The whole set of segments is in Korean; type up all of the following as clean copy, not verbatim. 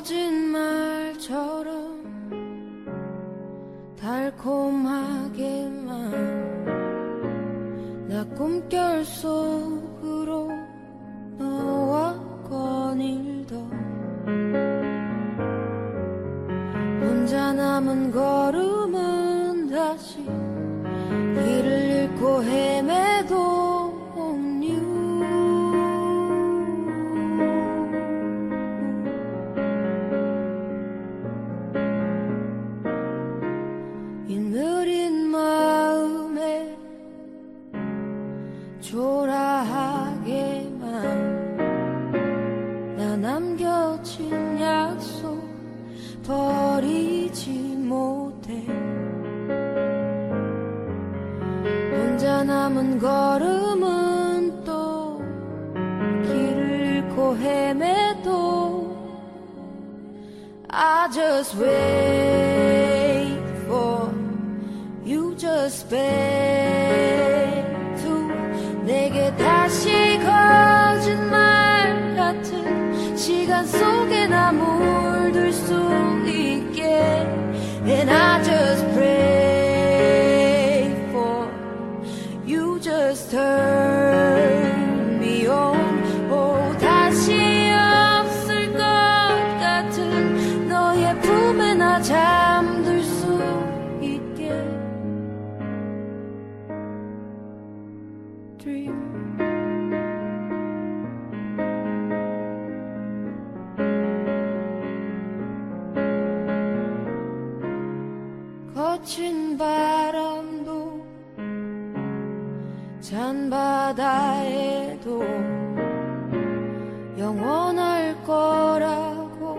거짓말처럼 달콤하게만 나 꿈결 속으로 너와 거닐던 혼자 남은 걸음은 다시 길을 잃고 헤매도 이 느린 마음에 초라하게만 나 남겨진 약속 버리지 못해 혼자 남은 걸음은 또 길을 잃고 헤매도 I just wait for you just beg to 내게 다시 거짓말 같은 시간 속에 나 물들 수 있게 And I just pray for you just turn me on oh 다시 없을 것 같은 너의 품에 나 잠들 수 있게 Dream 거친 바람도 찬 바다에도 영원할 거라고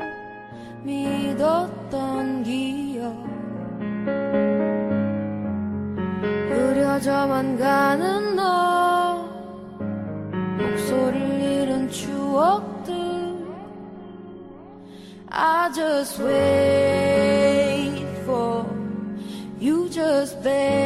믿었던 기억 흐려져만 가는 너 목소리를 잃은 추억들 I just wait for you just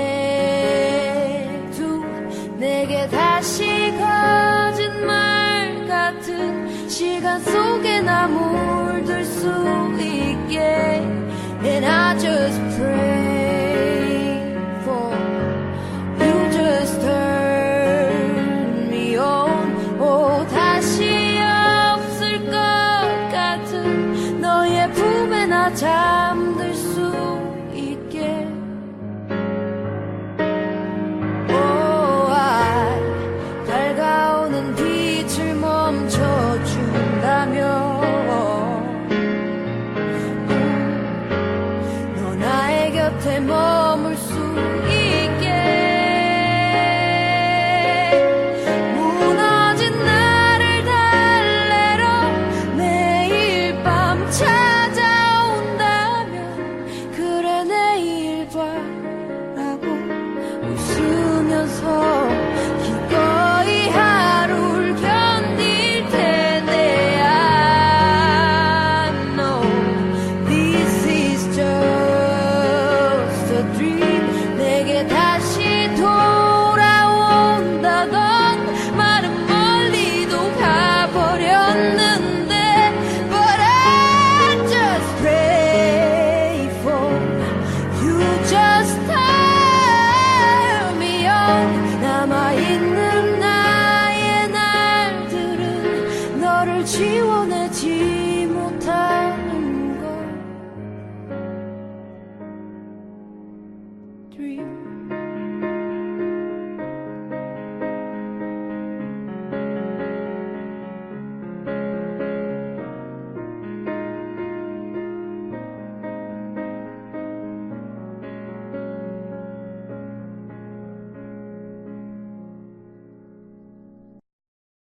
beg to 내게 다시 거짓말 같은 시간 속에 나 물들 수 있게 And I just pray for you just turn me on oh 다시 없을 것 같은 너의 품에 나 잠들 수 있게 밝아오는 비